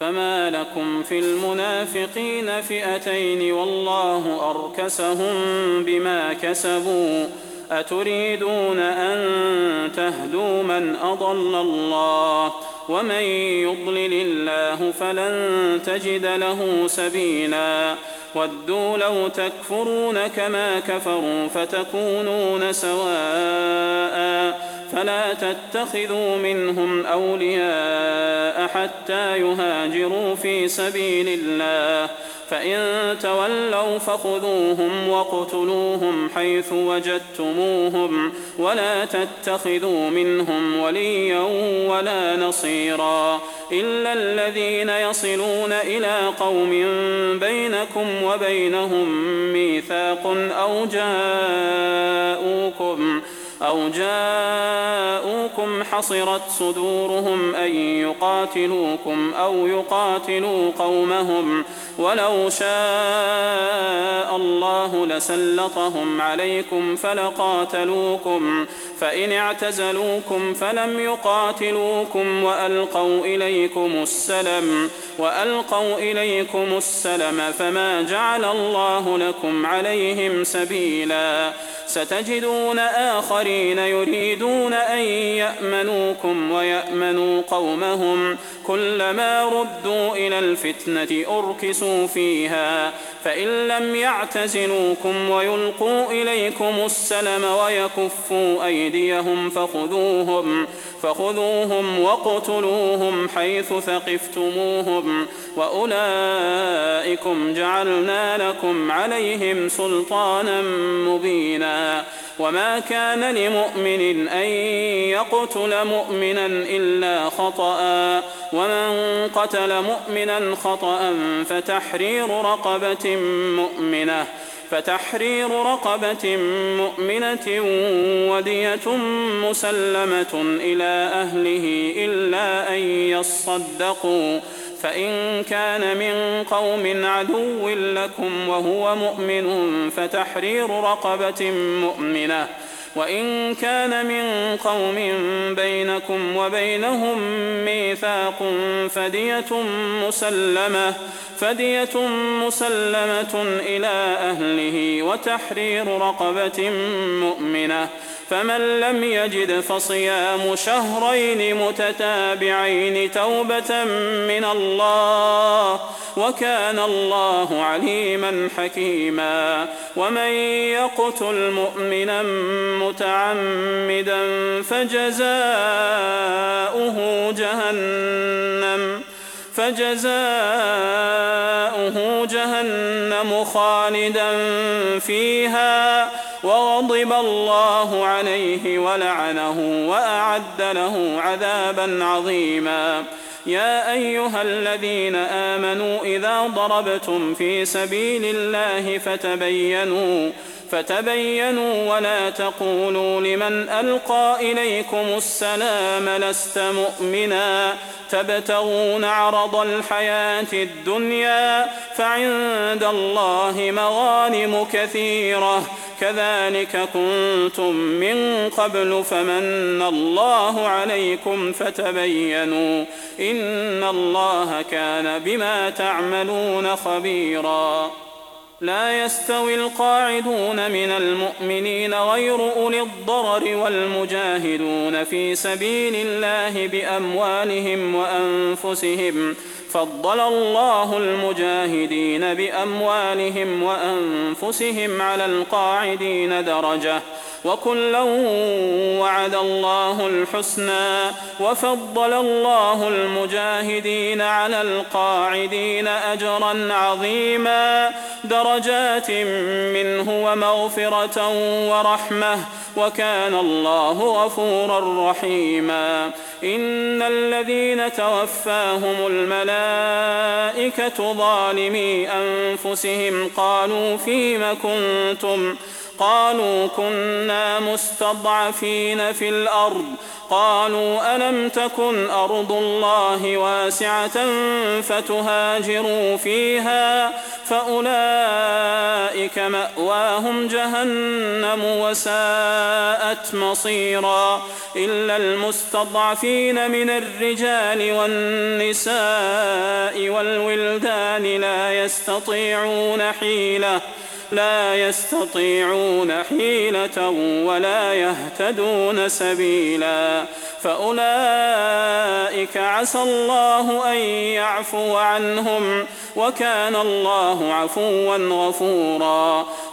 فما لكم في المنافقين فئتين والله أركسهم بما كسبوا أتريدون أن تهدوا من أضل الله ومن يضلل الله فلن تجد له سبيلا ودوا لو تكفرون كما كفروا فتكونون سواء فلا تتخذوا منهم أولياء حتى يهاجروا في سبيل الله فإن تولوا فخذوهم واقتلوهم حيث وجدتموهم ولا تتخذوا منهم وليا ولا نصيرا إلا الذين يصلون إلى قوم بينكم وبينهم ميثاق أو جاءوكم حصرت صدورهم أن يقاتلوكم أو يقاتلوا قومهم ولو شاء الله لسلطهم عليكم فلقاتلوكم فإن اعتزلوكم فلم يقاتلوكم وألقوا إليكم السلم فما جعل الله لكم عليهم سبيلا ستجدون آخرين يريدون أن يأمنوكم ويأمنوا قومهم كلما ردوا إلى الفتنة أركسوا فيها فإن لم يعتزلوكم ويلقوا إليكم السلم ويكفوا أيديهم فخذوهم واقتلوهم حيث ثقفتموهم وأولئكم جعلنا لكم عليهم سلطانا مبينا وما كان لمؤمن أن يقتل مؤمنا إلا خطأ ومن قتل مؤمنا خطأ فتحرير رقبة مؤمنة ودية مسلمة إلى أهله إلا أن يصدقوا فإن كان من قوم عدو لكم وهو مؤمن فتحرير رقبة مؤمنة وإن كان من قوم بينكم وبينهم ميثاق فدية مسلمة إلى أهله وتحرير رقبة مؤمنة فمن لم يجد فصيام شهرين متتابعين توبة من الله وكان الله عليما حكيما ومن يقتل مؤمنا متعمدا فجزاؤه جهنم خالدا فيها وغضب الله عليه ولعنه وأعد له عذابا عظيما يا أيها الذين آمنوا إذا ضربتم في سبيل الله فتبينوا ولا تقولوا لمن ألقى إليكم السلام لست مؤمنا تبتغون عرض الحياة الدنيا فعند الله مغانم كثيرة كذلك كنتم من قبل فمن الله عليكم فتبينوا إن الله كان بما تعملون خبيرا لا يستوي القاعدون من المؤمنين غير أولي الضرر والمجاهدون في سبيل الله بأموالهم وأنفسهم فضل الله المجاهدين بأموالهم وأنفسهم على القاعدين درجة وكلا وعد الله الحسنى وفضل الله المجاهدين على القاعدين أجرا عظيما درجات منه ومغفرة ورحمة وكان الله غفورا رحيما إن الذين توفاهم الملائكة ظالمي أنفسهم قالوا فيم كنتم قالوا كنا مستضعفين في الأرض قالوا ألم تكن أرض الله واسعة فتهاجروا فيها فأولئك مأواهم جهنم وساءت مصيرا إلا المستضعفين من الرجال والنساء الضلال لا يستطيعون حيلة ولا يهتدون سبيلا فأولئك عسى الله أن يعفو عنهم وكان الله عفوا غفورا